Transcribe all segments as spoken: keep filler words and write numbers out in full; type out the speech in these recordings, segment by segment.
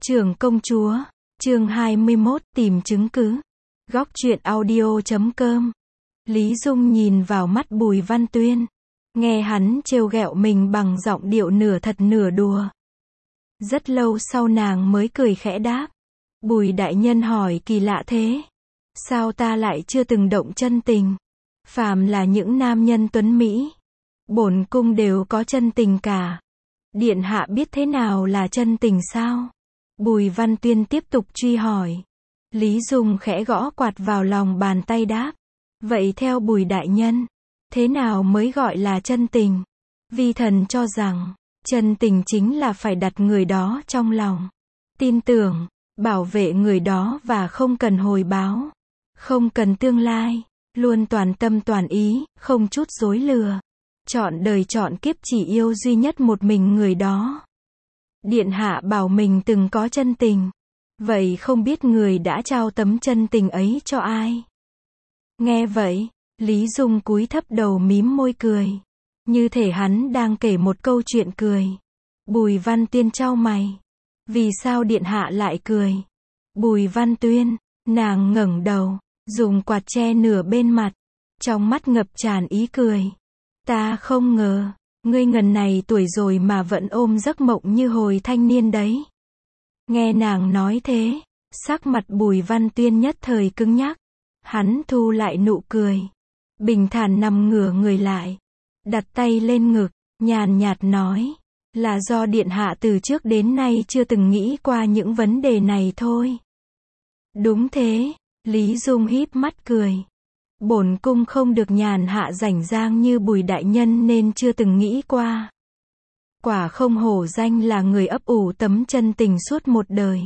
Trưởng công chúa, chương hai mươi mốt, tìm chứng cứ. Góc truyện audio chấm com. Lý Dung nhìn vào mắt Bùi Văn Tuyên, nghe hắn trêu ghẹo mình bằng giọng điệu nửa thật nửa đùa. Rất lâu sau nàng mới cười khẽ đáp. Bùi đại nhân hỏi kỳ lạ thế. Sao ta lại chưa từng động chân tình? Phàm là những nam nhân tuấn Mỹ, bổn cung đều có chân tình cả. Điện hạ biết thế nào là chân tình sao? Bùi Văn Tuyên tiếp tục truy hỏi. Lý Dung khẽ gõ quạt vào lòng bàn tay đáp. Vậy theo Bùi đại nhân, thế nào mới gọi là chân tình? Vi thần cho rằng, chân tình chính là phải đặt người đó trong lòng, tin tưởng, bảo vệ người đó và không cần hồi báo, không cần tương lai, luôn toàn tâm toàn ý, không chút dối lừa. Chọn đời chọn kiếp chỉ yêu duy nhất một mình người đó. Điện hạ bảo mình từng có chân tình. Vậy không biết người đã trao tấm chân tình ấy cho ai? Nghe vậy, Lý Dung cúi thấp đầu mím môi cười. Như thể hắn đang kể một câu chuyện cười. Bùi Văn Tuyên chau mày. Vì sao điện hạ lại cười? Bùi Văn Tuyên, nàng ngẩng đầu, dùng quạt che nửa bên mặt, trong mắt ngập tràn ý cười. Ta không ngờ, ngươi ngần này tuổi rồi mà vẫn ôm giấc mộng như hồi thanh niên đấy. Nghe nàng nói thế, sắc mặt Bùi Văn Tuyên nhất thời cứng nhắc. Hắn thu lại nụ cười, bình thản nằm ngửa người lại, đặt tay lên ngực, nhàn nhạt nói, là do điện hạ từ trước đến nay chưa từng nghĩ qua những vấn đề này thôi. Đúng thế, Lý Dung híp mắt cười. Bổn cung không được nhàn hạ rảnh rang như Bùi đại nhân nên chưa từng nghĩ qua. Quả không hổ danh là người ấp ủ tấm chân tình suốt một đời.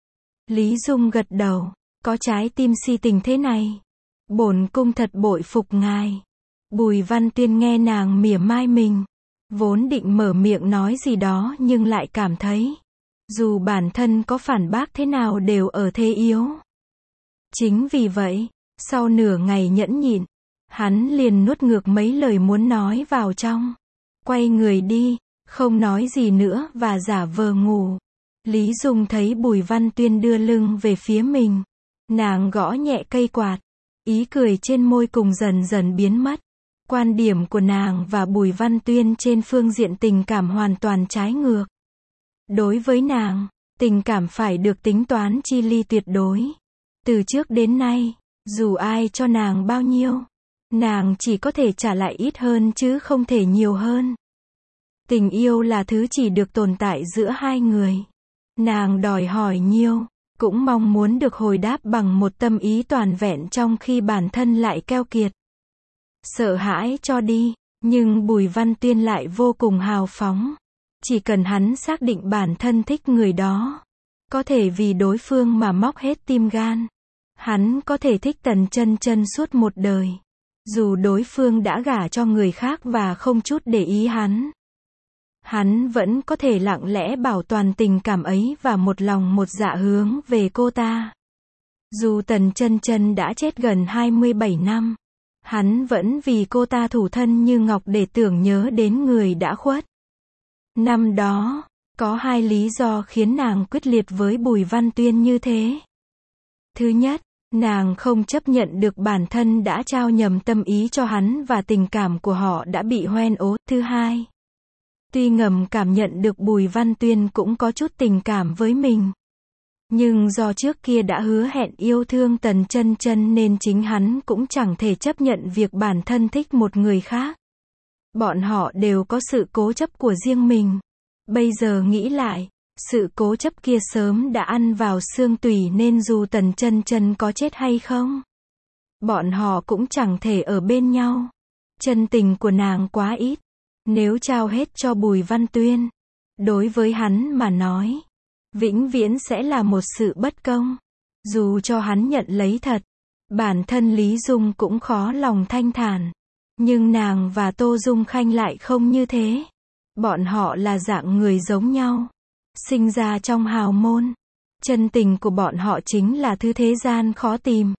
Lý Dung gật đầu, có trái tim si tình thế này. Bổn cung thật bội phục ngài. Bùi Văn Tuyên nghe nàng mỉa mai mình, vốn định mở miệng nói gì đó nhưng lại cảm thấy, dù bản thân có phản bác thế nào đều ở thế yếu. Chính vì vậy, sau nửa ngày nhẫn nhịn, hắn liền nuốt ngược mấy lời muốn nói vào trong. Quay người đi, không nói gì nữa và giả vờ ngủ. Lý Dung thấy Bùi Văn Tuyên đưa lưng về phía mình. Nàng gõ nhẹ cây quạt. Ý cười trên môi cùng dần dần biến mất. Quan điểm của nàng và Bùi Văn Tuyên trên phương diện tình cảm hoàn toàn trái ngược. Đối với nàng, tình cảm phải được tính toán chi ly tuyệt đối. Từ trước đến nay, dù ai cho nàng bao nhiêu, nàng chỉ có thể trả lại ít hơn chứ không thể nhiều hơn. Tình yêu là thứ chỉ được tồn tại giữa hai người. Nàng đòi hỏi nhiều, cũng mong muốn được hồi đáp bằng một tâm ý toàn vẹn trong khi bản thân lại keo kiệt. Sợ hãi cho đi, nhưng Bùi Văn Tuyên lại vô cùng hào phóng. Chỉ cần hắn xác định bản thân thích người đó, có thể vì đối phương mà móc hết tim gan. Hắn có thể thích Tần Chân Chân suốt một đời. Dù đối phương đã gả cho người khác và không chút để ý hắn. Hắn vẫn có thể lặng lẽ bảo toàn tình cảm ấy và một lòng một dạ hướng về cô ta. Dù Tần Chân Chân đã chết gần hai mươi bảy năm, hắn vẫn vì cô ta thủ thân như ngọc để tưởng nhớ đến người đã khuất. Năm đó, có hai lý do khiến nàng quyết liệt với Bùi Văn Tuyên như thế. Thứ nhất, nàng không chấp nhận được bản thân đã trao nhầm tâm ý cho hắn và tình cảm của họ đã bị hoen ố. Thứ hai, tuy ngầm cảm nhận được Bùi Văn Tuyên cũng có chút tình cảm với mình, nhưng do trước kia đã hứa hẹn yêu thương Tần Chân Chân nên chính hắn cũng chẳng thể chấp nhận việc bản thân thích một người khác. Bọn họ đều có sự cố chấp của riêng mình. Bây giờ nghĩ lại, sự cố chấp kia sớm đã ăn vào xương tủy nên dù Tần Chân Chân có chết hay không, bọn họ cũng chẳng thể ở bên nhau. Chân tình của nàng quá ít. Nếu trao hết cho Bùi Văn Tuyên, đối với hắn mà nói, vĩnh viễn sẽ là một sự bất công. Dù cho hắn nhận lấy thật, bản thân Lý Dung cũng khó lòng thanh thản. Nhưng nàng và Tô Dung Khanh lại không như thế. Bọn họ là dạng người giống nhau, sinh ra trong hào môn. Chân tình của bọn họ chính là thứ thế gian khó tìm.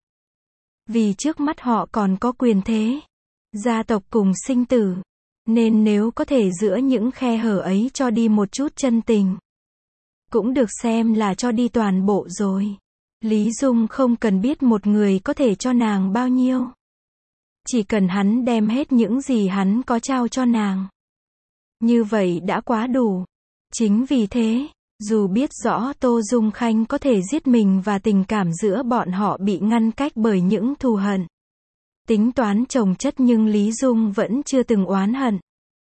Vì trước mắt họ còn có quyền thế, gia tộc cùng sinh tử. Nên nếu có thể giữa những khe hở ấy cho đi một chút chân tình, cũng được xem là cho đi toàn bộ rồi. Lý Dung không cần biết một người có thể cho nàng bao nhiêu. Chỉ cần hắn đem hết những gì hắn có trao cho nàng. Như vậy đã quá đủ. Chính vì thế, dù biết rõ Tô Dung Khanh có thể giết mình và tình cảm giữa bọn họ bị ngăn cách bởi những thù hận, tính toán chồng chất, nhưng Lý Dung vẫn chưa từng oán hận.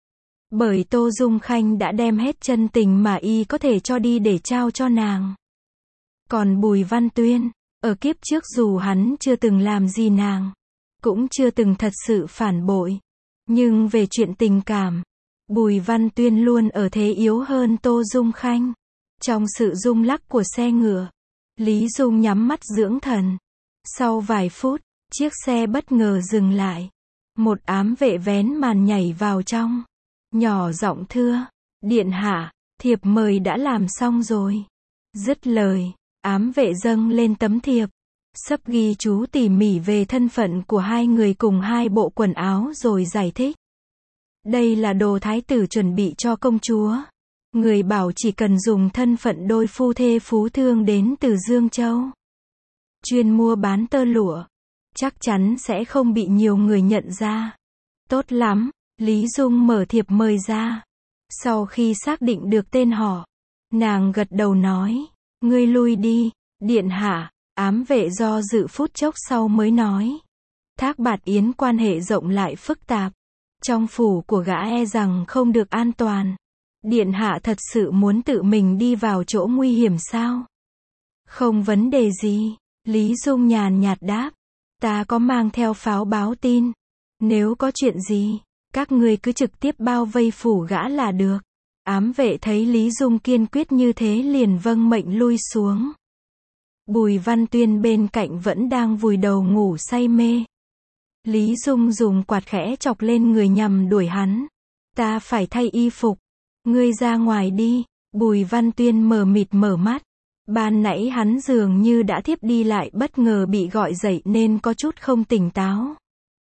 Bởi Tô Dung Khanh đã đem hết chân tình mà y có thể cho đi để trao cho nàng. Còn Bùi Văn Tuyên, ở kiếp trước dù hắn chưa từng làm gì nàng, cũng chưa từng thật sự phản bội, nhưng về chuyện tình cảm, Bùi Văn Tuyên luôn ở thế yếu hơn Tô Dung Khanh. Trong sự rung lắc của xe ngựa, Lý Dung nhắm mắt dưỡng thần. Sau vài phút, chiếc xe bất ngờ dừng lại. Một ám vệ vén màn nhảy vào trong, nhỏ giọng thưa, điện hạ, thiệp mời đã làm xong rồi. Dứt lời, ám vệ dâng lên tấm thiệp, sắp ghi chú tỉ mỉ về thân phận của hai người cùng hai bộ quần áo rồi giải thích. Đây là đồ thái tử chuẩn bị cho công chúa. Người bảo chỉ cần dùng thân phận đôi phu thê phú thương đến từ Dương Châu, chuyên mua bán tơ lụa, chắc chắn sẽ không bị nhiều người nhận ra. Tốt lắm, Lý Dung mở thiệp mời ra. Sau khi xác định được tên họ, nàng gật đầu nói, ngươi lui đi, điện hạ. Ám vệ do dự phút chốc sau mới nói, Thác Bạt Yến quan hệ rộng lại phức tạp, trong phủ của gã e rằng không được an toàn. Điện hạ thật sự muốn tự mình đi vào chỗ nguy hiểm sao? Không vấn đề gì, Lý Dung nhàn nhạt đáp. Ta có mang theo pháo báo tin. Nếu có chuyện gì, các ngươi cứ trực tiếp bao vây phủ gã là được. Ám vệ thấy Lý Dung kiên quyết như thế liền vâng mệnh lui xuống. Bùi Văn Tuyên bên cạnh vẫn đang vùi đầu ngủ say mê. Lý Dung dùng quạt khẽ chọc lên người nhằm đuổi hắn. Ta phải thay y phục. Ngươi ra ngoài đi. Bùi Văn Tuyên mờ mịt mở mắt. Ban nãy hắn dường như đã thiếp đi lại bất ngờ bị gọi dậy nên có chút không tỉnh táo.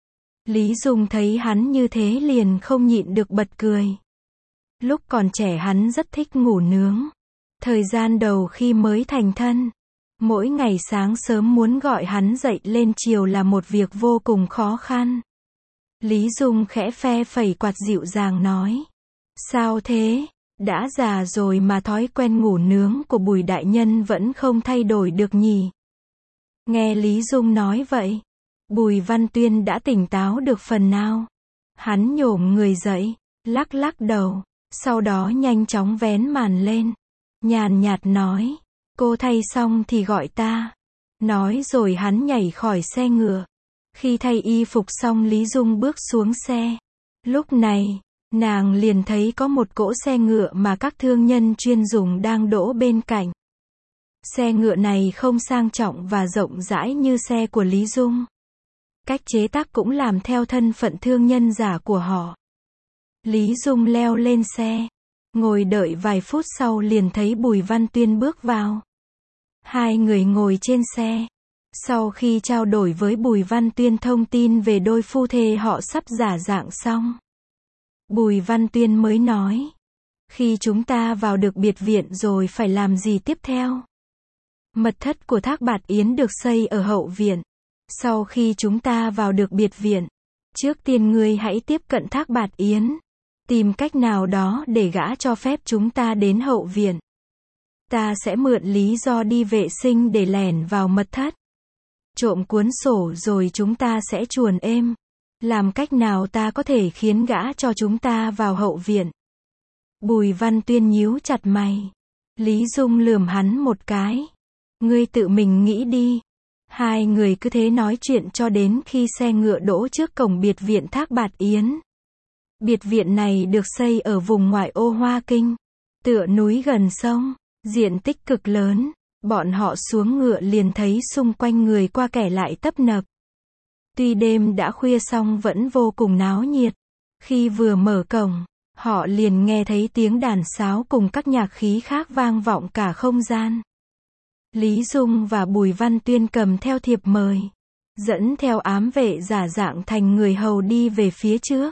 Lý Dung thấy hắn như thế liền không nhịn được bật cười. Lúc còn trẻ hắn rất thích ngủ nướng. Thời gian đầu khi mới thành thân, mỗi ngày sáng sớm muốn gọi hắn dậy lên chiều là một việc vô cùng khó khăn. Lý Dung khẽ phe phẩy quạt dịu dàng nói. Sao thế? Đã già rồi mà thói quen ngủ nướng của Bùi đại nhân vẫn không thay đổi được nhỉ? Nghe Lý Dung nói vậy, Bùi Văn Tuyên đã tỉnh táo được phần nào. Hắn nhổm người dậy, lắc lắc đầu, sau đó nhanh chóng vén màn lên, nhàn nhạt nói, cô thay xong thì gọi ta. Nói rồi hắn nhảy khỏi xe ngựa. Khi thay y phục xong Lý Dung bước xuống xe. Lúc này, nàng liền thấy có một cỗ xe ngựa mà các thương nhân chuyên dùng đang đỗ bên cạnh. Xe ngựa này không sang trọng và rộng rãi như xe của Lý Dung. Cách chế tác cũng làm theo thân phận thương nhân giả của họ. Lý Dung leo lên xe, ngồi đợi vài phút sau liền thấy Bùi Văn Tuyên bước vào. Hai người ngồi trên xe. Sau khi trao đổi với Bùi Văn Tuyên thông tin về đôi phu thê họ sắp giả dạng xong, Bùi Văn Tuyên mới nói, khi chúng ta vào được biệt viện rồi phải làm gì tiếp theo? Mật thất của Thác Bạt Yến được xây ở hậu viện. Sau khi chúng ta vào được biệt viện, trước tiên ngươi hãy tiếp cận Thác Bạt Yến, tìm cách nào đó để gã cho phép chúng ta đến hậu viện. Ta sẽ mượn lý do đi vệ sinh để lẻn vào mật thất, trộm cuốn sổ rồi chúng ta sẽ chuồn êm. Làm cách nào ta có thể khiến gã cho chúng ta vào hậu viện? Bùi Văn Tuyên nhíu chặt mày. Lý Dung lườm hắn một cái. Ngươi tự mình nghĩ đi. Hai người cứ thế nói chuyện cho đến khi xe ngựa đỗ trước cổng biệt viện Thác Bạt Yến. Biệt viện này được xây ở vùng ngoại ô Hoa Kinh, tựa núi gần sông, diện tích cực lớn. Bọn họ xuống ngựa liền thấy xung quanh người qua kẻ lại tấp nập. Tuy đêm đã khuya song vẫn vô cùng náo nhiệt. Khi vừa mở cổng, họ liền nghe thấy tiếng đàn sáo cùng các nhạc khí khác vang vọng cả không gian. Lý Dung và Bùi Văn Tuyên cầm theo thiệp mời, dẫn theo ám vệ giả dạng thành người hầu đi về phía trước.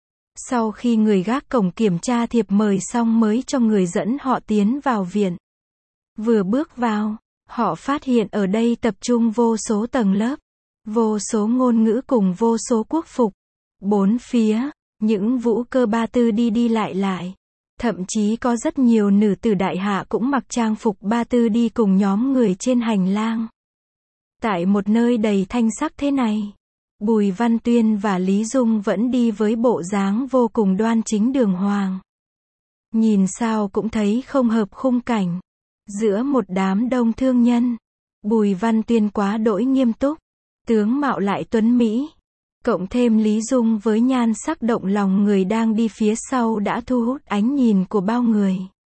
Sau khi người gác cổng kiểm tra thiệp mời xong mới cho người dẫn họ tiến vào viện. Vừa bước vào, họ phát hiện ở đây tập trung vô số tầng lớp, vô số ngôn ngữ cùng vô số quốc phục. Bốn phía, những vũ cơ ba tư đi đi lại lại. Thậm chí có rất nhiều nữ tử đại hạ cũng mặc trang phục ba tư đi cùng nhóm người trên hành lang. Tại một nơi đầy thanh sắc thế này, Bùi Văn Tuyên và Lý Dung vẫn đi với bộ dáng vô cùng đoan chính đường hoàng. Nhìn sao cũng thấy không hợp khung cảnh. Giữa một đám đông thương nhân, Bùi Văn Tuyên quá đỗi nghiêm túc, tướng mạo lại tuấn mỹ. Cộng thêm Lý Dung với nhan sắc động lòng người đang đi phía sau đã thu hút ánh nhìn của bao người.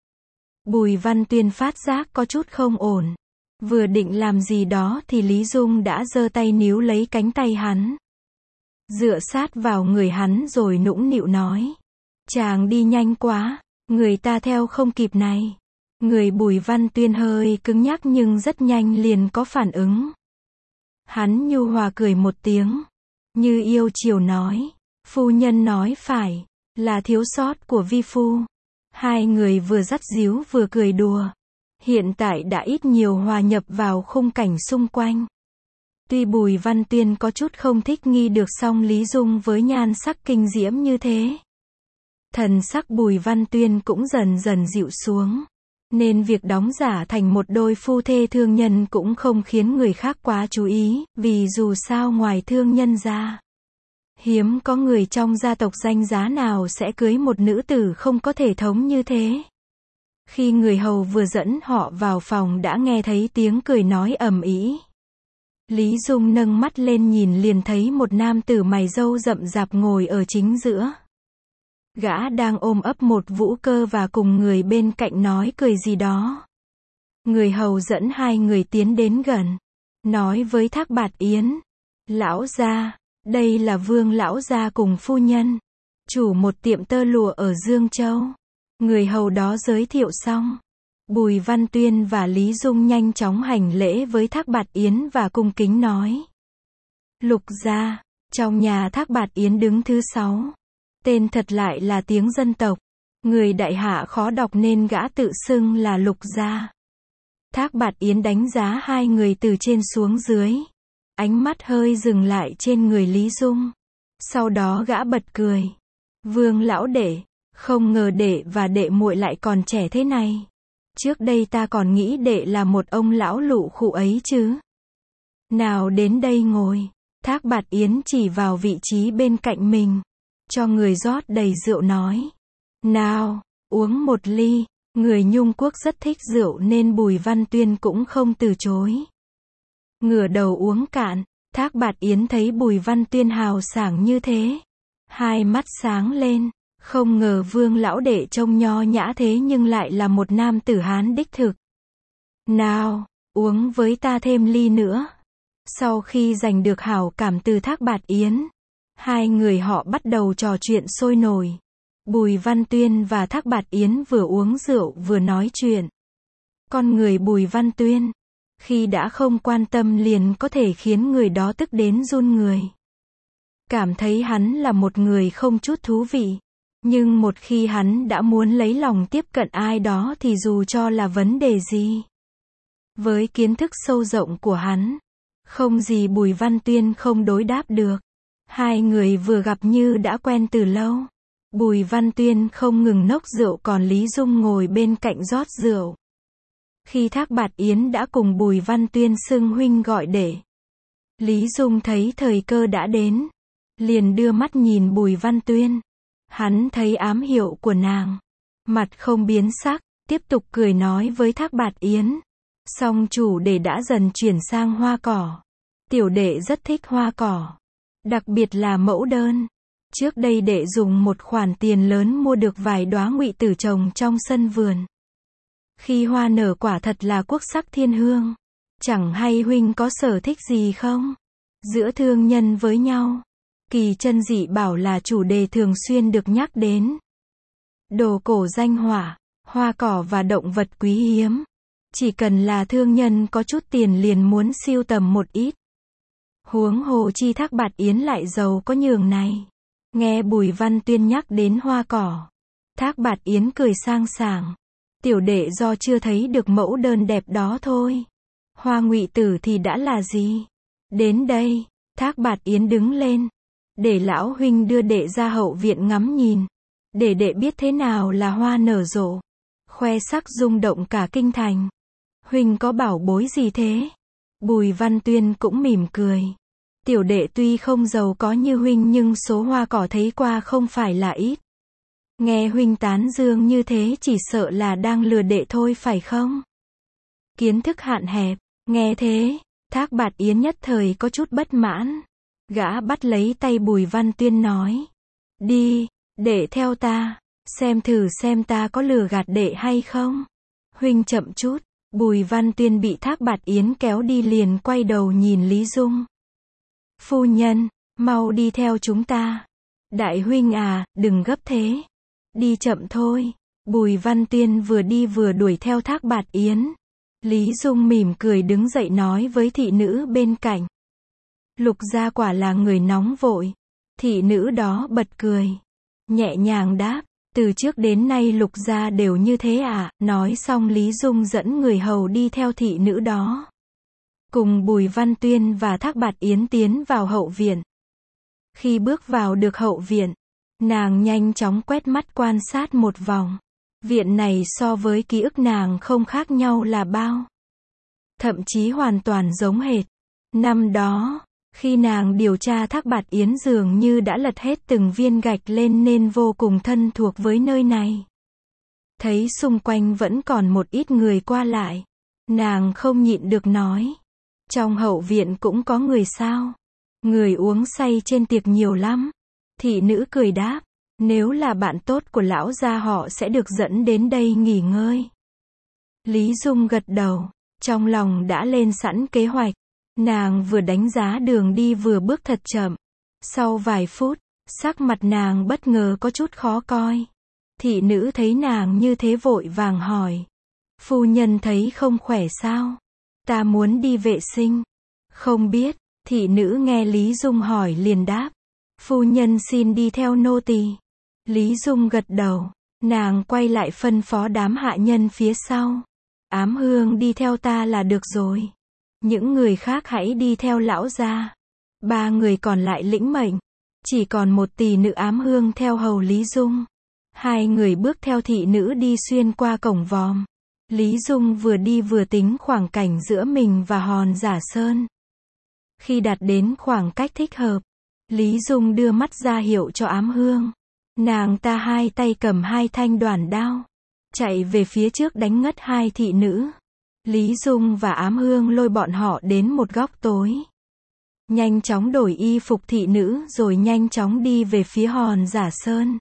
Bùi Văn Tuyên phát giác có chút không ổn. Vừa định làm gì đó thì Lý Dung đã giơ tay níu lấy cánh tay hắn. Dựa sát vào người hắn rồi nũng nịu nói. Chàng đi nhanh quá, người ta theo không kịp này. Người Bùi Văn Tuyên hơi cứng nhắc nhưng rất nhanh liền có phản ứng. Hắn nhu hòa cười một tiếng. Như yêu chiều nói. Phu nhân nói phải, là thiếu sót của vi phu. Hai người vừa dắt díu vừa cười đùa. Hiện tại đã ít nhiều hòa nhập vào khung cảnh xung quanh. Tuy Bùi Văn Tuyên có chút không thích nghi được song Lý Dung với nhan sắc kinh diễm như thế. Thần sắc Bùi Văn Tuyên cũng dần dần dịu xuống. Nên việc đóng giả thành một đôi phu thê thương nhân cũng không khiến người khác quá chú ý, vì dù sao ngoài thương nhân ra, hiếm có người trong gia tộc danh giá nào sẽ cưới một nữ tử không có thể thống như thế. Khi người hầu vừa dẫn họ vào phòng đã nghe thấy tiếng cười nói ầm ĩ. Lý Dung nâng mắt lên nhìn liền thấy một nam tử mày râu rậm rạp ngồi ở chính giữa. Gã đang ôm ấp một vũ cơ và cùng người bên cạnh nói cười gì đó. Người hầu dẫn hai người tiến đến gần, nói với Thác Bạt Yến. Lão gia, đây là Vương lão gia cùng phu nhân, chủ một tiệm tơ lụa ở Dương Châu. Người hầu đó giới thiệu xong. Bùi Văn Tuyên và Lý Dung nhanh chóng hành lễ với Thác Bạt Yến và cung kính nói. Lục gia, trong nhà Thác Bạt Yến đứng thứ sáu. Tên thật lại là tiếng dân tộc. Người đại hạ khó đọc nên gã tự xưng là Lục gia. Thác Bạt Yến đánh giá hai người từ trên xuống dưới. Ánh mắt hơi dừng lại trên người Lý Dung. Sau đó gã bật cười. Vương lão đệ, không ngờ đệ và đệ muội lại còn trẻ thế này. Trước đây ta còn nghĩ đệ là một ông lão lụ khụ ấy chứ. Nào đến đây ngồi. Thác Bạt Yến chỉ vào vị trí bên cạnh mình. Cho người rót đầy rượu nói. Nào, uống một ly. Người Nhung Quốc rất thích rượu nên Bùi Văn Tuyên cũng không từ chối. Ngửa đầu uống cạn, Thác Bạt Yến thấy Bùi Văn Tuyên hào sảng như thế. Hai mắt sáng lên, không ngờ Vương lão đệ trông nho nhã thế nhưng lại là một nam tử Hán đích thực. Nào, uống với ta thêm ly nữa. Sau khi giành được hảo cảm từ Thác Bạt Yến, hai người họ bắt đầu trò chuyện sôi nổi. Bùi Văn Tuyên và Thác Bạt Yến vừa uống rượu vừa nói chuyện. Con người Bùi Văn Tuyên, khi đã không quan tâm liền có thể khiến người đó tức đến run người. Cảm thấy hắn là một người không chút thú vị. Nhưng một khi hắn đã muốn lấy lòng tiếp cận ai đó thì dù cho là vấn đề gì. Với kiến thức sâu rộng của hắn, không gì Bùi Văn Tuyên không đối đáp được. Hai người vừa gặp như đã quen từ lâu. Bùi Văn Tuyên không ngừng nốc rượu còn Lý Dung ngồi bên cạnh rót rượu. Khi Thác Bạt Yến đã cùng Bùi Văn Tuyên xưng huynh gọi đệ, Lý Dung thấy thời cơ đã đến, liền đưa mắt nhìn Bùi Văn Tuyên. Hắn thấy ám hiệu của nàng, mặt không biến sắc, tiếp tục cười nói với Thác Bạt Yến. Song chủ đệ đã dần chuyển sang hoa cỏ. Tiểu đệ rất thích hoa cỏ, đặc biệt là mẫu đơn. Trước đây đệ dùng một khoản tiền lớn mua được vài đóa ngụy tử trồng trong sân vườn. Khi hoa nở quả thật là quốc sắc thiên hương. Chẳng hay huynh có sở thích gì không? Giữa thương nhân với nhau, kỳ chân dị bảo là chủ đề thường xuyên được nhắc đến. Đồ cổ danh họa, hoa cỏ và động vật quý hiếm. Chỉ cần là thương nhân có chút tiền liền muốn sưu tầm một ít. Huống hồ chi Thác Bạt Yến lại giàu có nhường này. Nghe Bùi Văn Tuyên nhắc đến hoa cỏ, Thác Bạt Yến cười sang sảng. Tiểu đệ do chưa thấy được mẫu đơn đẹp đó thôi. Hoa ngụy tử thì đã là gì? Đến đây, Thác Bạt Yến đứng lên. Để lão huynh đưa đệ ra hậu viện ngắm nhìn. Để đệ biết thế nào là hoa nở rộ. Khoe sắc rung động cả kinh thành. Huynh có bảo bối gì thế? Bùi Văn Tuyên cũng mỉm cười. Tiểu đệ tuy không giàu có như huynh nhưng số hoa cỏ thấy qua không phải là ít. Nghe huynh tán dương như thế chỉ sợ là đang lừa đệ thôi phải không? Kiến thức hạn hẹp, nghe thế, Thác Bạt Yến nhất thời có chút bất mãn. Gã bắt lấy tay Bùi Văn Tuyên nói. Đi, đệ theo ta, xem thử xem ta có lừa gạt đệ hay không. Huynh chậm chút, Bùi Văn Tuyên bị Thác Bạt Yến kéo đi liền quay đầu nhìn Lý Dung. Phu nhân, mau đi theo chúng ta. Đại huynh à, đừng gấp thế. Đi chậm thôi. Bùi Văn Tuyên vừa đi vừa đuổi theo Thác Bạt Yến. Lý Dung mỉm cười đứng dậy nói với thị nữ bên cạnh. Lục gia quả là người nóng vội. Thị nữ đó bật cười. Nhẹ nhàng đáp. Từ trước đến nay Lục gia đều như thế à? Nói xong Lý Dung dẫn người hầu đi theo thị nữ đó. Cùng Bùi Văn Tuyên và Thác Bạt Yến tiến vào hậu viện. Khi bước vào được hậu viện, nàng nhanh chóng quét mắt quan sát một vòng. Viện này so với ký ức nàng không khác nhau là bao. Thậm chí hoàn toàn giống hệt. Năm đó, khi nàng điều tra Thác Bạt Yến dường như đã lật hết từng viên gạch lên nên vô cùng thân thuộc với nơi này. Thấy xung quanh vẫn còn một ít người qua lại. Nàng không nhịn được nói. Trong hậu viện cũng có người sao? Người uống say trên tiệc nhiều lắm. Thị nữ cười đáp. Nếu là bạn tốt của lão gia họ sẽ được dẫn đến đây nghỉ ngơi. Lý Dung gật đầu. Trong lòng đã lên sẵn kế hoạch. Nàng vừa đánh giá đường đi vừa bước thật chậm. Sau vài phút, sắc mặt nàng bất ngờ có chút khó coi. Thị nữ thấy nàng như thế vội vàng hỏi. Phu nhân thấy không khỏe sao? Ta muốn đi vệ sinh. Không biết, thị nữ nghe Lý Dung hỏi liền đáp. Phu nhân xin đi theo nô tỳ. Lý Dung gật đầu. Nàng quay lại phân phó đám hạ nhân phía sau. Ám Hương đi theo ta là được rồi. Những người khác hãy đi theo lão gia. Ba người còn lại lĩnh mệnh. Chỉ còn một tỳ nữ Ám Hương theo hầu Lý Dung. Hai người bước theo thị nữ đi xuyên qua cổng vòm. Lý Dung vừa đi vừa tính khoảng cảnh giữa mình và Hòn Giả Sơn. Khi đạt đến khoảng cách thích hợp, Lý Dung đưa mắt ra hiệu cho Ám Hương. Nàng ta hai tay cầm hai thanh đoản đao, chạy về phía trước đánh ngất hai thị nữ. Lý Dung và Ám Hương lôi bọn họ đến một góc tối. Nhanh chóng đổi y phục thị nữ rồi nhanh chóng đi về phía Hòn Giả Sơn.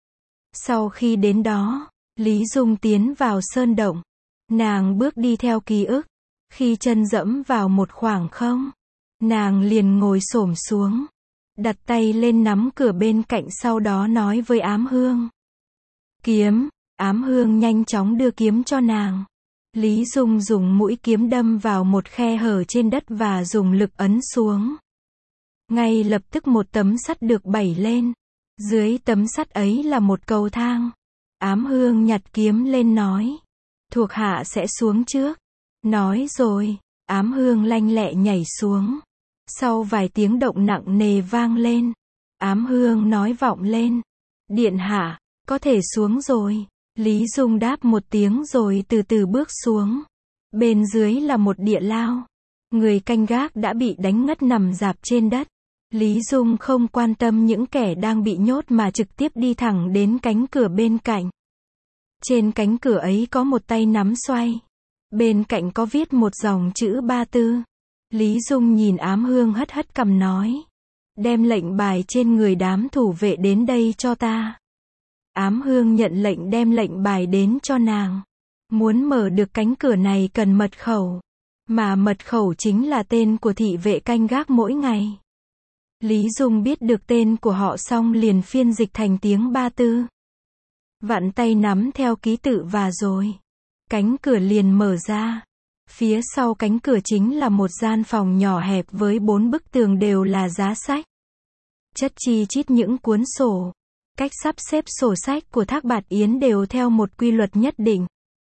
Sau khi đến đó, Lý Dung tiến vào sơn động. Nàng bước đi theo ký ức. Khi chân dẫm vào một khoảng không, nàng liền ngồi xổm xuống, đặt tay lên nắm cửa bên cạnh sau đó nói với Ám Hương. Kiếm, Ám Hương nhanh chóng đưa kiếm cho nàng. Lý Dung dùng mũi kiếm đâm vào một khe hở trên đất và dùng lực ấn xuống. Ngay lập tức một tấm sắt được bày lên. Dưới tấm sắt ấy là một cầu thang. Ám Hương nhặt kiếm lên nói. Thuộc hạ sẽ xuống trước. Nói rồi, Ám Hương lanh lẹ nhảy xuống. Sau vài tiếng động nặng nề vang lên, Ám Hương nói vọng lên. Điện hạ, có thể xuống rồi. Lý Dung đáp một tiếng rồi từ từ bước xuống. Bên dưới là một địa lao. Người canh gác đã bị đánh ngất nằm rạp trên đất. Lý Dung không quan tâm những kẻ đang bị nhốt mà trực tiếp đi thẳng đến cánh cửa bên cạnh. Trên cánh cửa ấy có một tay nắm xoay. Bên cạnh có viết một dòng chữ ba tư. Lý Dung nhìn Ám Hương hất hất cằm nói. Đem lệnh bài trên người đám thủ vệ đến đây cho ta. Ám Hương nhận lệnh đem lệnh bài đến cho nàng. Muốn mở được cánh cửa này cần mật khẩu. Mà mật khẩu chính là tên của thị vệ canh gác mỗi ngày. Lý Dung biết được tên của họ xong liền phiên dịch thành tiếng ba tư. Vặn tay nắm theo ký tự và rồi. Cánh cửa liền mở ra. Phía sau cánh cửa chính là một gian phòng nhỏ hẹp với bốn bức tường đều là giá sách. Chất chi chít những cuốn sổ. Cách sắp xếp sổ sách của Thác Bạt Yến đều theo một quy luật nhất định.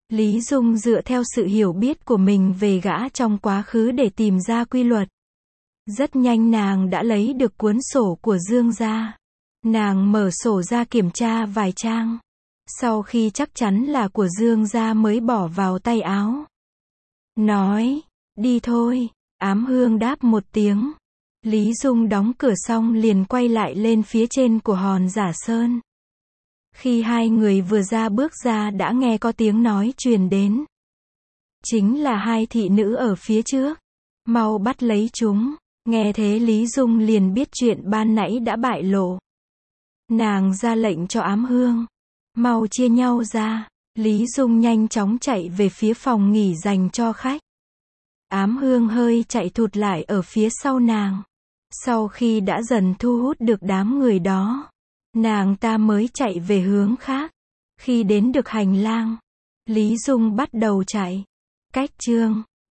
Lý Dung dựa theo sự hiểu biết của mình về gã trong quá khứ để tìm ra quy luật. Rất nhanh nàng đã lấy được cuốn sổ của Dương ra. Nàng mở sổ ra kiểm tra vài trang. Sau khi chắc chắn là của Dương ra mới bỏ vào tay áo. Nói, đi thôi. Ám Hương đáp một tiếng. Lý Dung đóng cửa xong liền quay lại lên phía trên của hòn Giả Sơn. Khi hai người vừa ra bước ra đã nghe có tiếng nói truyền đến. Chính là hai thị nữ ở phía trước. Mau bắt lấy chúng. Nghe thế Lý Dung liền biết chuyện ban nãy đã bại lộ. Nàng ra lệnh cho Ám Hương. Mau chia nhau ra. Lý Dung nhanh chóng chạy về phía phòng nghỉ dành cho khách. Ám Hương hơi chạy thụt lại ở phía sau nàng. Sau khi đã dần thu hút được đám người đó, nàng ta mới chạy về hướng khác. Khi đến được hành lang, Lý Dung bắt đầu chạy. Cách chương